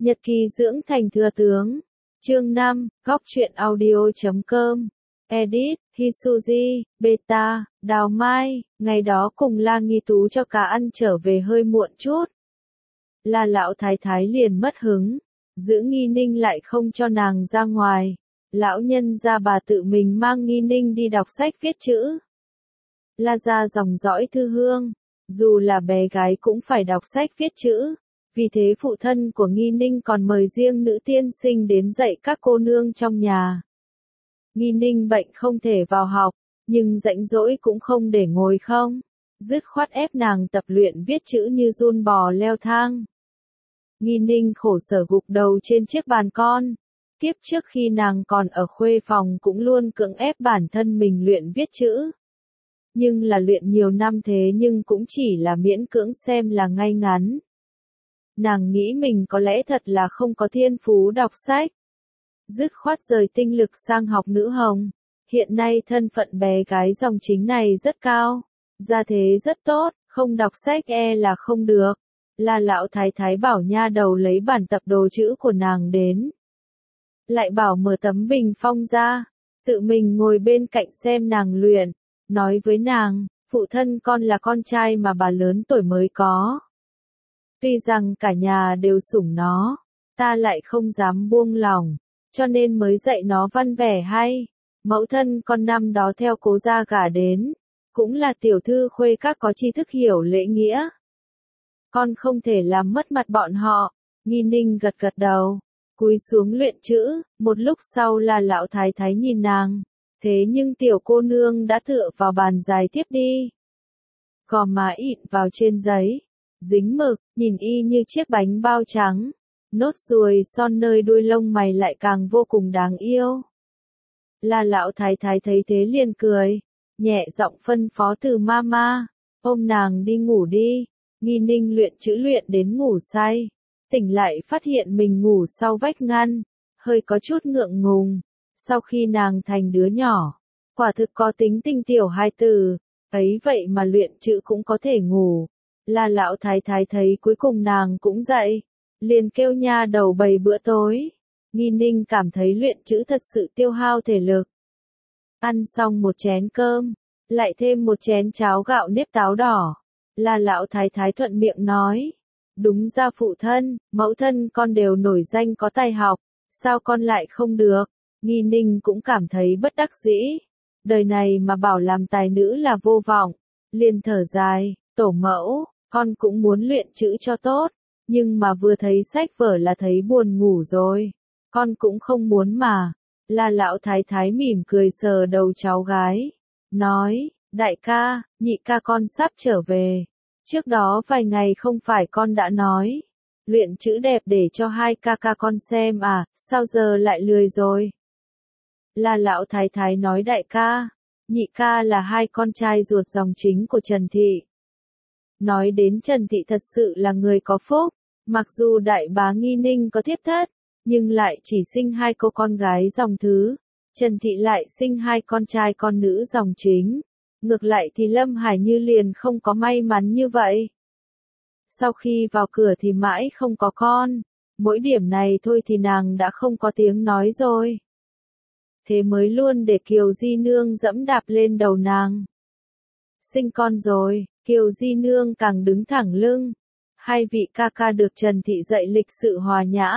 Nhật ký dưỡng thành thừa tướng. Chương 5, góc truyện audio.com. Edit, Hisuji, Beta, Đào Mai, ngày đó cùng La Nghi Tú cho cá ăn trở về hơi muộn chút. La lão thái thái liền mất hứng, giữ Nghi Ninh lại không cho nàng ra ngoài. Lão nhân gia bà tự mình mang Nghi Ninh đi đọc sách viết chữ. La gia dòng dõi thư hương, dù là bé gái cũng phải đọc sách viết chữ. Vì thế phụ thân của Nghi Ninh còn mời riêng nữ tiên sinh đến dạy các cô nương trong nhà. Nghi Ninh bệnh không thể vào học, nhưng rảnh rỗi cũng không để ngồi không. Dứt khoát ép nàng tập luyện viết chữ như giun bò leo thang. Nghi Ninh khổ sở gục đầu trên chiếc bàn con. Kiếp trước khi nàng còn ở khuê phòng cũng luôn cưỡng ép bản thân mình luyện viết chữ. Nhưng là luyện nhiều năm thế nhưng cũng chỉ là miễn cưỡng xem là ngay ngắn. Nàng nghĩ mình có lẽ thật là không có thiên phú đọc sách. Dứt khoát rời tinh lực sang học nữ hồng. Hiện nay thân phận bé gái dòng chính này rất cao. Gia thế rất tốt, không đọc sách là không được. La lão thái thái bảo nha đầu lấy bản tập đồ chữ của nàng đến. Lại bảo mở tấm bình phong ra. Tự mình ngồi bên cạnh xem nàng luyện. Nói với nàng, phụ thân con là con trai mà bà lớn tuổi mới có. Tuy rằng cả nhà đều sủng nó, ta lại không dám buông lòng, cho nên mới dạy nó văn vẻ hay. Mẫu thân con năm đó theo cố gia gả đến, cũng là tiểu thư khuê các có tri thức hiểu lễ nghĩa. Con không thể làm mất mặt bọn họ. Nghi Ninh gật gật đầu, cúi xuống luyện chữ. Một lúc sau là lão thái thái nhìn nàng, thế nhưng tiểu cô nương đã tựa vào bàn dài tiếp đi. Gò má ịn vào trên giấy, dính mực, nhìn y như chiếc bánh bao trắng. Nốt ruồi son nơi đuôi lông mày lại càng vô cùng đáng yêu. La lão thái thái thấy thế liền cười, nhẹ giọng phân phó từ mama, ôm nàng đi ngủ đi. Nghi Ninh luyện chữ luyện đến ngủ say, tỉnh lại phát hiện mình ngủ sau vách ngăn, hơi có chút ngượng ngùng. Sau khi nàng thành đứa nhỏ, quả thực có tính tình tiểu hai tử, ấy vậy mà luyện chữ cũng có thể ngủ. La lão thái thái thấy cuối cùng nàng cũng dậy, liền kêu nha đầu bày bữa tối. Nghi Ninh cảm thấy luyện chữ thật sự tiêu hao thể lực. Ăn xong một chén cơm, lại thêm một chén cháo gạo nếp táo đỏ. La lão thái thái thuận miệng nói, đúng ra phụ thân, mẫu thân con đều nổi danh có tài học, sao con lại không được? Nghi Ninh cũng cảm thấy bất đắc dĩ. Đời này mà bảo làm tài nữ là vô vọng. Liền thở dài, tổ mẫu, con cũng muốn luyện chữ cho tốt. Nhưng mà vừa thấy sách vở là thấy buồn ngủ rồi. Con cũng không muốn mà. La lão thái thái mỉm cười sờ đầu cháu gái. Nói, đại ca, nhị ca con sắp trở về. Trước đó vài ngày không phải con đã nói. Luyện chữ đẹp để cho hai ca ca con xem à, sao giờ lại lười rồi? La lão thái thái nói đại ca, nhị ca là hai con trai ruột dòng chính của Trần Thị. Nói đến Trần Thị thật sự là người có phúc, mặc dù đại bá Nghi Ninh có thiếp thất, nhưng lại chỉ sinh hai cô con gái dòng thứ. Trần Thị lại sinh hai con trai con nữ dòng chính. Ngược lại thì Lâm Hải Như liền không có may mắn như vậy. Sau khi vào cửa thì mãi không có con, mỗi điểm này thôi thì nàng đã không có tiếng nói rồi. Thế mới luôn để Kiều Di Nương dẫm đạp lên đầu nàng. Sinh con rồi, Kiều Di Nương càng đứng thẳng lưng. Hai vị ca ca được Trần Thị dạy lịch sự hòa nhã.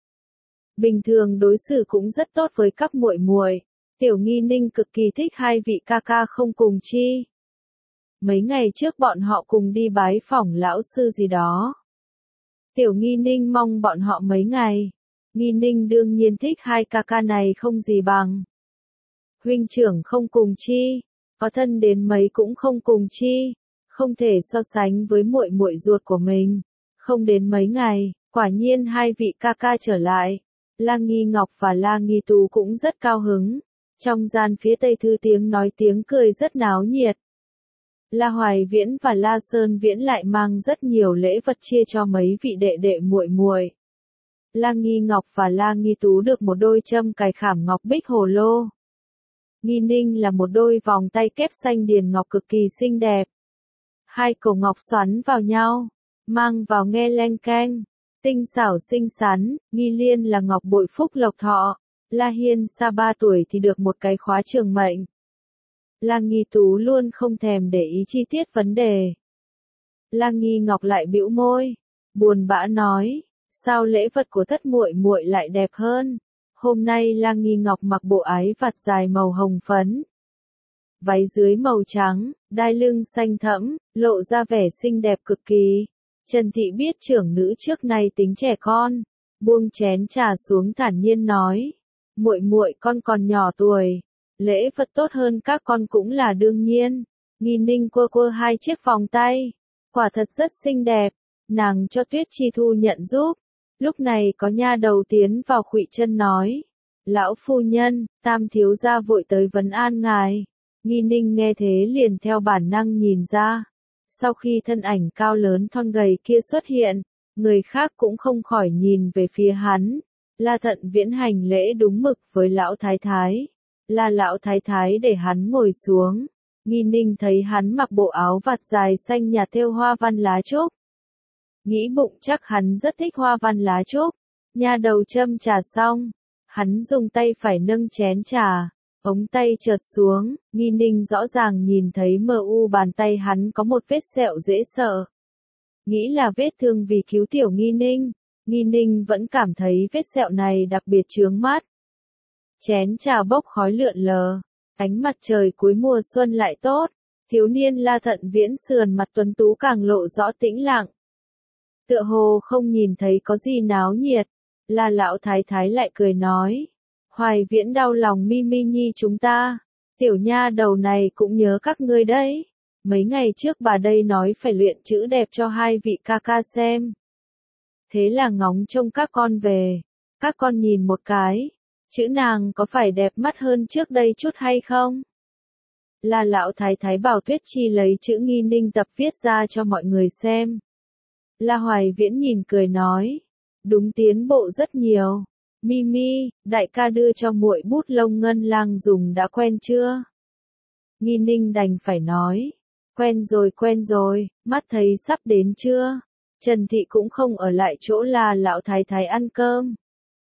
Bình thường đối xử cũng rất tốt với các muội muội. Tiểu Nghi Ninh cực kỳ thích hai vị ca ca không cùng chi. Mấy ngày trước bọn họ cùng đi bái phỏng lão sư gì đó. Tiểu Nghi Ninh mong bọn họ mấy ngày. Nghi Ninh đương nhiên thích hai ca ca này không gì bằng. Huynh trưởng không cùng chi, có thân đến mấy cũng không cùng chi, không thể so sánh với muội muội ruột của mình. Không đến mấy ngày, quả nhiên hai vị ca ca trở lại. La Nghi Ngọc và La Nghi Tú cũng rất cao hứng. Trong gian phía tây thư tiếng nói tiếng cười rất náo nhiệt. La Hoài Viễn và La Sơn Viễn lại mang rất nhiều lễ vật chia cho mấy vị đệ đệ muội muội. La Nghi Ngọc và La Nghi Tú được một đôi châm cài khảm ngọc bích hồ lô. Nghi Ninh là một đôi vòng tay kép xanh điền ngọc cực kỳ xinh đẹp. Hai cổ ngọc xoắn vào nhau, mang vào nghe leng keng. Tinh xảo xinh xắn, Nghi Liên là ngọc bội phúc lộc thọ. La Hiên Sa 3 tuổi thì được một cái khóa trường mệnh. La Nghi Tú luôn không thèm để ý chi tiết vấn đề. La Nghi Ngọc lại bĩu môi, buồn bã nói, sao lễ vật của thất muội muội lại đẹp hơn? Hôm nay La Nghi Ngọc mặc bộ ái vạt dài màu hồng phấn, váy dưới màu trắng, đai lưng xanh thẫm, lộ ra vẻ xinh đẹp cực kỳ. Trần Thị biết trưởng nữ trước nay tính trẻ con, buông chén trà xuống thản nhiên nói, muội muội con còn nhỏ tuổi, lễ vật tốt hơn các con cũng là đương nhiên. Nghi Ninh quơ quơ 2 chiếc vòng tay, quả thật rất xinh đẹp, nàng cho Tuyết Chi Thu nhận giúp. Lúc này có nha đầu tiến vào khuỵu chân nói, lão phu nhân, Tam thiếu gia vội tới vấn an ngài. Nghi Ninh nghe thế liền theo bản năng nhìn ra. Sau khi thân ảnh cao lớn thon gầy kia xuất hiện, người khác cũng không khỏi nhìn về phía hắn. La Thận Viễn hành lễ đúng mực với lão thái thái. La lão thái thái để hắn ngồi xuống. Nghi Ninh thấy hắn mặc bộ áo vạt dài xanh nhạt thêu hoa văn lá trúc. Nghĩ bụng chắc hắn rất thích hoa văn lá trúc. Nha đầu châm trà xong, hắn dùng tay phải nâng chén trà, ống tay chợt xuống, Nghi Ninh rõ ràng nhìn thấy mờ u bàn tay hắn có một vết sẹo dễ sợ. Nghĩ là vết thương vì cứu tiểu Nghi Ninh vẫn cảm thấy vết sẹo này đặc biệt chướng mắt. Chén trà bốc khói lượn lờ, ánh mặt trời cuối mùa xuân lại tốt, thiếu niên La Thận Viễn sườn mặt tuấn tú càng lộ rõ tĩnh lặng. Tựa hồ không nhìn thấy có gì náo nhiệt, La lão thái thái lại cười nói, Hoài Viễn đau lòng Mi Mi Nhi chúng ta, tiểu nha đầu này cũng nhớ các ngươi đấy. Mấy ngày trước bà đây nói phải luyện chữ đẹp cho 2 vị ca ca xem. Thế là ngóng trông các con về, các con nhìn một cái, chữ nàng có phải đẹp mắt hơn trước đây chút hay không? La lão thái thái bảo Tuyết Chi lấy chữ Nghi Ninh tập viết ra cho mọi người xem. La Hoài Viễn nhìn cười nói, đúng tiến bộ rất nhiều. Mimi, đại ca đưa cho muội bút lông ngân lang dùng đã quen chưa? Nghi Ninh đành phải nói, quen rồi, mắt thấy sắp đến chưa? Trần Thị cũng không ở lại chỗ La lão thái thái ăn cơm,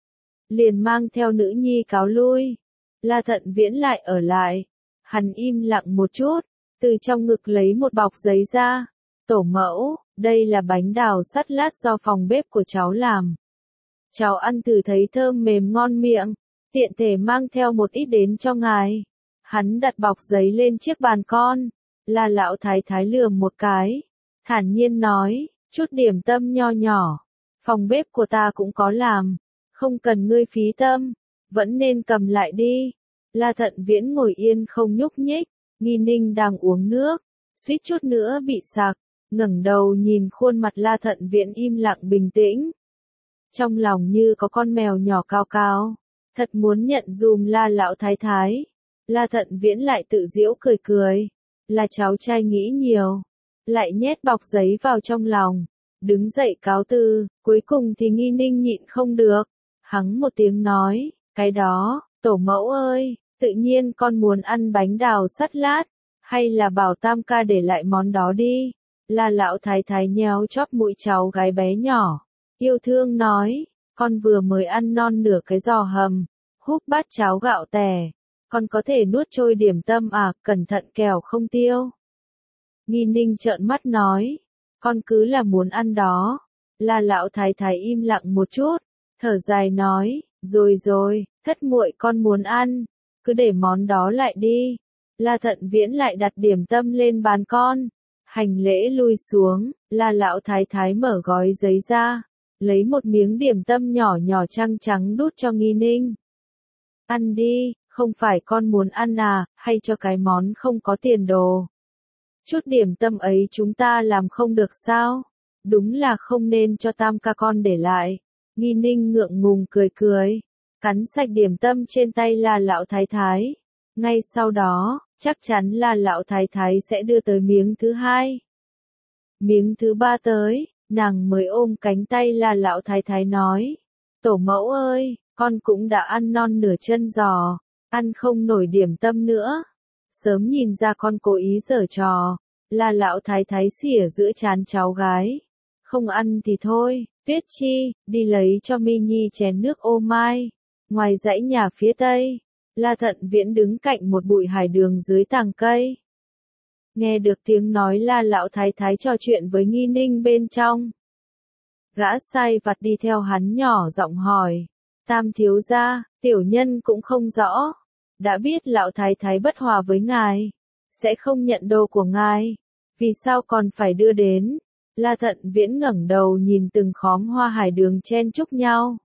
liền mang theo nữ nhi cáo lui. La Thận Viễn lại ở lại, hắn im lặng một chút, từ trong ngực lấy một bọc giấy ra. Tổ mẫu, đây là bánh đào sắt lát do phòng bếp của cháu làm. Cháu ăn thử thấy thơm mềm ngon miệng, tiện thể mang theo một ít đến cho ngài. Hắn đặt bọc giấy lên chiếc bàn con, La lão thái thái lườm một cái, thản nhiên nói, chút điểm tâm nho nhỏ, phòng bếp của ta cũng có làm, không cần ngươi phí tâm, vẫn nên cầm lại đi. La Thận Viễn ngồi yên không nhúc nhích, Nghi Ninh đang uống nước, suýt chút nữa bị sặc, ngẩng đầu nhìn khuôn mặt La Thận Viễn im lặng bình tĩnh. Trong lòng như có con mèo nhỏ cao cao, thật muốn nhận dùm La lão thái thái. La Thận Viễn lại tự giễu cười cười, là cháu trai nghĩ nhiều, lại nhét bọc giấy vào trong lòng, đứng dậy cáo từ, cuối cùng thì Nghi Ninh nhịn không được, hắng một tiếng nói, cái đó, tổ mẫu ơi, tự nhiên con muốn ăn bánh đào sắt lát, hay là bảo Tam ca để lại món đó đi. La lão thái thái nhéo chóp mũi cháu gái bé nhỏ, yêu thương nói, con vừa mới ăn non nửa cái giò hầm, húp bát cháo gạo tẻ, con có thể nuốt trôi điểm tâm à, cẩn thận kẻo không tiêu. Nghi Ninh trợn mắt nói, con cứ là muốn ăn đó. La lão thái thái im lặng một chút, thở dài nói, rồi, thất muội con muốn ăn, cứ để món đó lại đi. La Thận Viễn lại đặt điểm tâm lên bàn con, hành lễ lui xuống, La lão thái thái mở gói giấy ra, lấy một miếng điểm tâm nhỏ nhỏ trắng trắng đút cho Nghi Ninh. Ăn đi, không phải con muốn ăn à, hay cho cái món không có tiền đồ. Chút điểm tâm ấy chúng ta làm không được sao? Đúng là không nên cho Tam ca con để lại. Nghi Ninh ngượng ngùng cười, cắn sạch điểm tâm trên tay La lão thái thái. Ngay sau đó, chắc chắn là lão thái thái sẽ đưa tới miếng thứ 2. Miếng thứ 3 tới, nàng mới ôm cánh tay La lão thái thái nói, tổ mẫu ơi, con cũng đã ăn non nửa chân giò, ăn không nổi điểm tâm nữa. Sớm nhìn ra con cố ý giở trò, La lão thái thái xỉa giữa trán cháu gái, Không ăn thì thôi, Tuyết Chi, đi lấy cho Mi Nhi chén nước ô mai. Ngoài dãy nhà phía tây, La Thận Viễn đứng cạnh một bụi hải đường dưới tàng cây. Nghe được tiếng nói La lão thái thái trò chuyện với Nghi Ninh bên trong. Gã sai vặt đi theo hắn nhỏ giọng hỏi. Tam thiếu gia, tiểu nhân cũng không rõ. Đã biết lão thái thái bất hòa với ngài, sẽ không nhận đồ của ngài. Vì sao còn phải đưa đến? La Thận Viễn ngẩng đầu nhìn từng khóm hoa hải đường chen chúc nhau.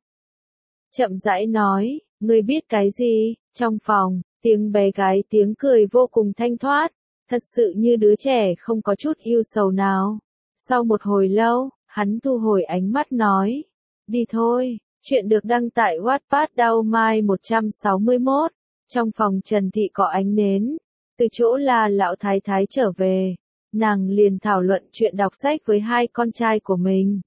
Chậm rãi nói, ngươi biết cái gì? Trong phòng, tiếng bé gái tiếng cười vô cùng thanh thoát, thật sự như đứa trẻ không có chút yêu sầu nào. Sau một hồi lâu, hắn thu hồi ánh mắt nói, đi thôi, chuyện được đăng tại Wattpad Đao Mai 161, trong phòng Trần Thị có ánh nến, từ chỗ là lão thái thái trở về, nàng liền thảo luận chuyện đọc sách với hai con trai của mình.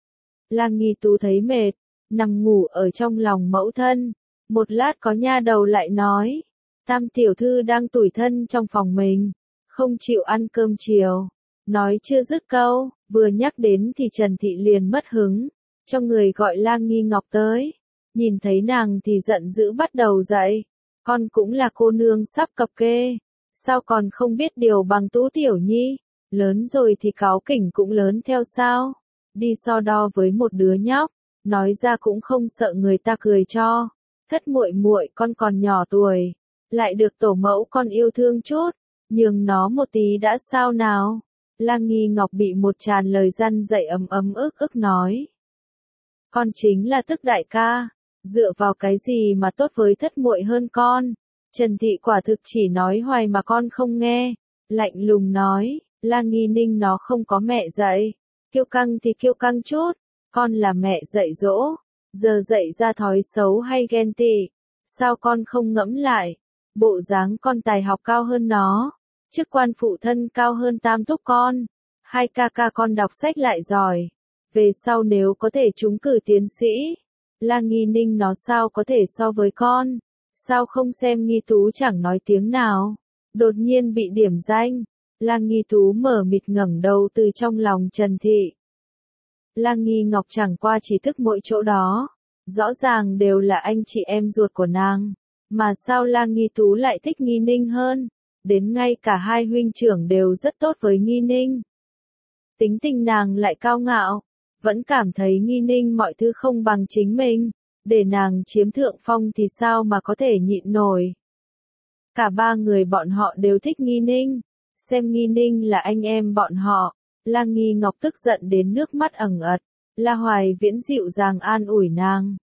La Nghi Tú thấy mệt, nằm ngủ ở trong lòng mẫu thân, một lát có nha đầu lại nói, Tam tiểu thư đang tủi thân trong phòng mình, không chịu ăn cơm chiều. Nói chưa dứt câu, vừa nhắc đến thì Trần Thị liền mất hứng, cho người gọi La Nghi Ngọc tới. Nhìn thấy nàng thì giận dữ bắt đầu dậy, con cũng là cô nương sắp cập kê, sao còn không biết điều bằng Tú tiểu nhi, lớn rồi thì cáu kỉnh cũng lớn theo sao, đi so đo với một đứa nhóc, nói ra cũng không sợ người ta cười cho. Thất muội muội con còn nhỏ tuổi, lại được tổ mẫu con yêu thương chút, nhường nó một tí đã sao nào? La Nghi Ngọc bị một tràn lời răn dạy ức ức nói. Con chính là tức đại ca, dựa vào cái gì mà tốt với thất muội hơn con? Trần Thị quả thực chỉ nói hoài mà con không nghe, lạnh lùng nói, La Nghi Ninh nó không có mẹ dạy, kiêu căng thì kiêu căng chút, con là mẹ dạy dỗ, giờ dạy ra thói xấu hay ghen tị, sao con không ngẫm lại, bộ dáng con tài học cao hơn nó, chức quan phụ thân cao hơn tam thúc con, hai ca ca con đọc sách lại giỏi, về sau nếu có thể trúng cử tiến sĩ, La Nghi Ninh nó sao có thể so với con, sao không xem Nghi Tú chẳng nói tiếng nào, đột nhiên bị điểm danh, La Nghi Tú mở mịt ngẩng đầu từ trong lòng Trần Thị. La Nghi Ngọc chẳng qua chỉ thức mỗi chỗ đó, rõ ràng đều là anh chị em ruột của nàng, mà sao La Nghi Tú lại thích Nghi Ninh hơn, đến ngay cả hai huynh trưởng đều rất tốt với Nghi Ninh. Tính tình nàng lại cao ngạo, vẫn cảm thấy Nghi Ninh mọi thứ không bằng chính mình, để nàng chiếm thượng phong thì sao mà có thể nhịn nổi. Cả ba người bọn họ đều thích Nghi Ninh, xem Nghi Ninh là anh em bọn họ. La Nghi Ngọc tức giận đến nước mắt ẩn ật. La Hoài Viễn dịu dàng an ủi nàng.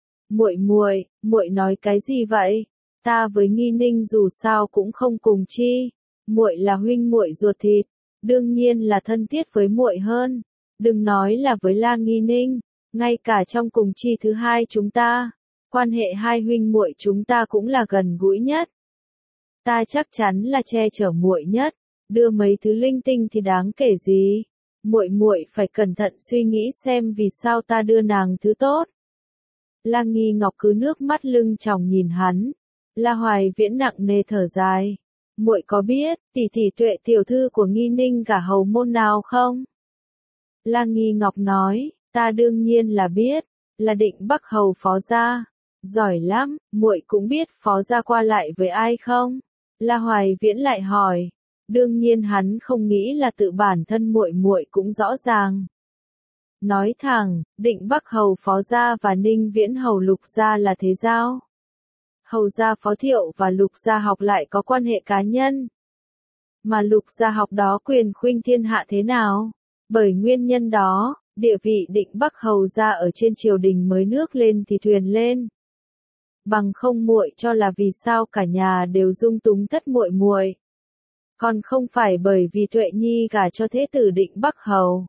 Muội nói cái gì vậy? Ta với Nghi Ninh dù sao cũng không cùng chi. Muội là huynh muội ruột thịt, đương nhiên là thân thiết với muội hơn. Đừng nói là với La Nghi Ninh, ngay cả trong cùng chi thứ hai chúng ta, quan hệ hai huynh muội chúng ta cũng là gần gũi nhất. Ta chắc chắn là che chở muội nhất, đưa mấy thứ linh tinh thì đáng kể gì? Muội phải cẩn thận suy nghĩ xem vì sao ta đưa nàng thứ tốt. La Nghi Ngọc cứ nước mắt lưng tròng nhìn hắn. La Hoài Viễn nặng nề thở dài. Muội có biết, tỷ tỷ Tuệ tiểu thư của Nghi Ninh gả hầu môn nào không? La Nghi Ngọc nói, ta đương nhiên là biết, là Định Bắc hầu phó gia. Giỏi lắm, muội cũng biết phó gia qua lại với ai không? La Hoài Viễn lại hỏi. Đương nhiên hắn không nghĩ là tự bản thân muội cũng rõ ràng. Nói thẳng, Định Bắc hầu phó gia và Ninh Viễn hầu Lục gia là thế giao. Hầu gia Phó Thiệu và Lục gia học lại có quan hệ cá nhân. Mà Lục gia học đó quyền khuynh thiên hạ thế nào? Bởi nguyên nhân đó, địa vị Định Bắc hầu gia ở trên triều đình mới nước lên thì thuyền lên. Bằng không muội cho là vì sao cả nhà đều dung túng thất muội. Còn không phải bởi vì Tuệ Nhi gả cho thế tử Định Bắc hầu.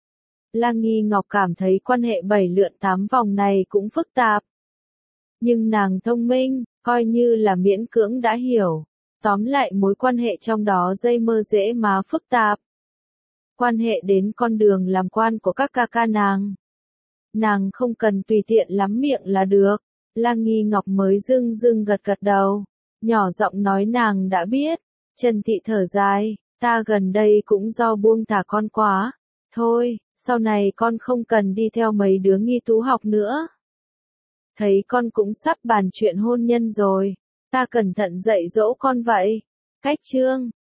La Nghi Ngọc cảm thấy quan hệ 7 lượn 8 vòng này cũng phức tạp. Nhưng nàng thông minh, coi như là miễn cưỡng đã hiểu. Tóm lại mối quan hệ trong đó dây mơ dễ má phức tạp. Quan hệ đến con đường làm quan của các ca ca nàng. Nàng không cần tùy tiện lắm miệng là được. La Nghi Ngọc mới dưng gật đầu. Nhỏ giọng nói nàng đã biết. Trần Thị thở dài, ta gần đây cũng do buông thả con quá. Thôi, Sau này con không cần đi theo mấy đứa nghi tú học nữa. Thấy con cũng sắp bàn chuyện hôn nhân rồi, ta cẩn thận dạy dỗ con vậy. Cách chương